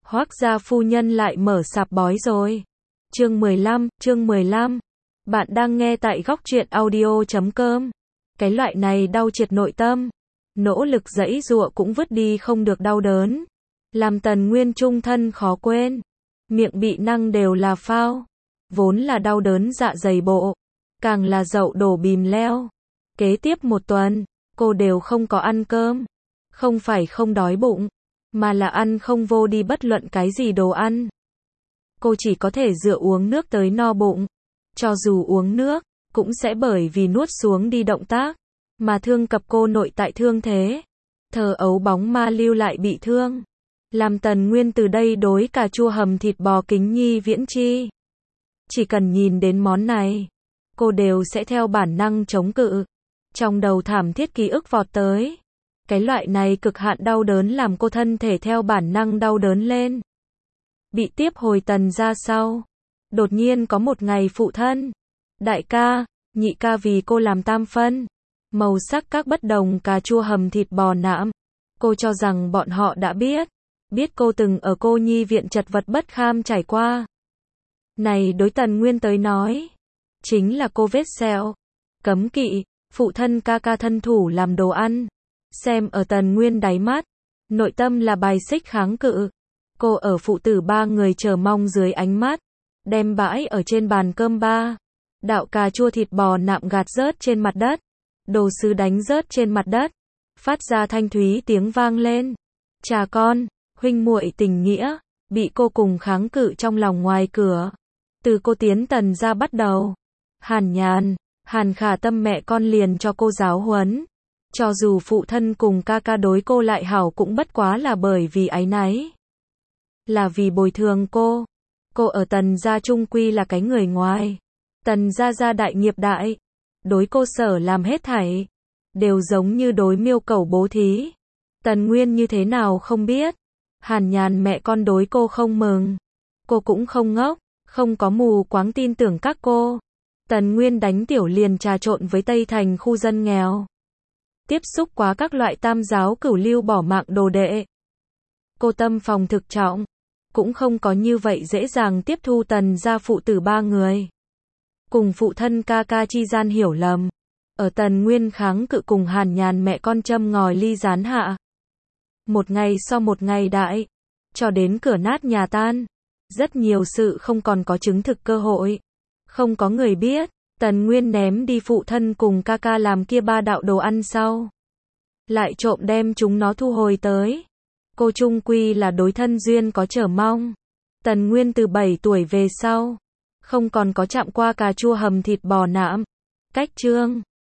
Hoác gia phu nhân lại mở sạp bói rồi. Chương 15. Bạn đang nghe tại góc truyện audio.com. Cái loại này đau triệt nội tâm. Nỗ lực giãy giụa cũng vứt đi không được đau đớn. Làm Tần Nguyên chung thân khó quên. Miệng bị năng đều là phao. Vốn là đau đớn dạ dày bộ. Càng là dậu đổ bìm leo. Kế tiếp một tuần, cô đều không có ăn cơm. Không phải không đói bụng, mà là ăn không vô đi bất luận cái gì đồ ăn. Cô chỉ có thể dựa uống nước tới no bụng. Cho dù uống nước, cũng sẽ bởi vì nuốt xuống đi động tác, mà thương cập cô nội tại thương thế. Thờ ấu bóng ma lưu lại bị thương. Làm Tần Nguyên từ đây đối cà chua hầm thịt bò kính nhi viễn chi. Chỉ cần nhìn đến món này, cô đều sẽ theo bản năng chống cự. Trong đầu thảm thiết ký ức vọt tới. Cái loại này cực hạn đau đớn làm cô thân thể theo bản năng đau đớn lên. Bị tiếp hồi Tần ra sau. Đột nhiên có một ngày phụ thân, đại ca, nhị ca vì cô làm tam phân. Màu sắc các bất đồng cà chua hầm thịt bò nạm. Cô cho rằng bọn họ đã biết. Biết cô từng ở cô nhi viện chật vật bất kham trải qua. Này đối Tần Nguyên tới nói, chính là cô vết sẹo. Cấm kỵ, phụ thân ca ca thân thủ làm đồ ăn. Xem ở Tần Nguyên đáy mắt, nội tâm là bài xích kháng cự. Cô ở phụ tử ba người chờ mong dưới ánh mắt, đem bãi ở trên bàn cơm ba. Đạo cà chua thịt bò nạm gạt rớt trên mặt đất. Đồ sứ đánh rớt trên mặt đất. Phát ra thanh thúy tiếng vang lên. Cha con, huynh muội tình nghĩa, bị cô cùng kháng cự trong lòng ngoài cửa. Từ cô tiến Tần ra bắt đầu. Hàn Nhàn, Hàn Khả Tâm mẹ con liền cho cô giáo huấn. Cho dù phụ thân cùng ca ca đối cô lại hảo cũng bất quá là bởi vì áy náy. Là vì bồi thường cô. Cô ở Tần gia chung quy là cái người ngoài. Tần gia gia đại nghiệp đại. Đối cô sở làm hết thảy. Đều giống như đối miêu cẩu bố thí. Tần Nguyên như thế nào không biết. Hàn Nhàn mẹ con đối cô không mừng. Cô cũng không ngốc. Không có mù quáng tin tưởng các cô. Tần Nguyên đánh tiểu liền trà trộn với Tây Thành khu dân nghèo. Tiếp xúc quá các loại tam giáo cửu lưu bỏ mạng đồ đệ. Cô tâm phòng thực trọng. Cũng không có như vậy dễ dàng tiếp thu Tần gia phụ tử ba người. Cùng phụ thân ca ca chi gian hiểu lầm. Ở Tần Nguyên kháng cự cùng Hàn Nhàn mẹ con châm ngòi ly gián hạ. Một ngày so một ngày đại. Cho đến cửa nát nhà tan. Rất nhiều sự không còn có chứng thực cơ hội. Không có người biết. Tần Nguyên ném đi phụ thân cùng ca ca làm kia ba đạo đồ ăn sau. Lại trộm đem chúng nó thu hồi tới. Cô chung quy là đối thân duyên có chờ mong. Tần Nguyên từ 7 tuổi về sau. Không còn có chạm qua cà chua hầm thịt bò nạm. Cách chương.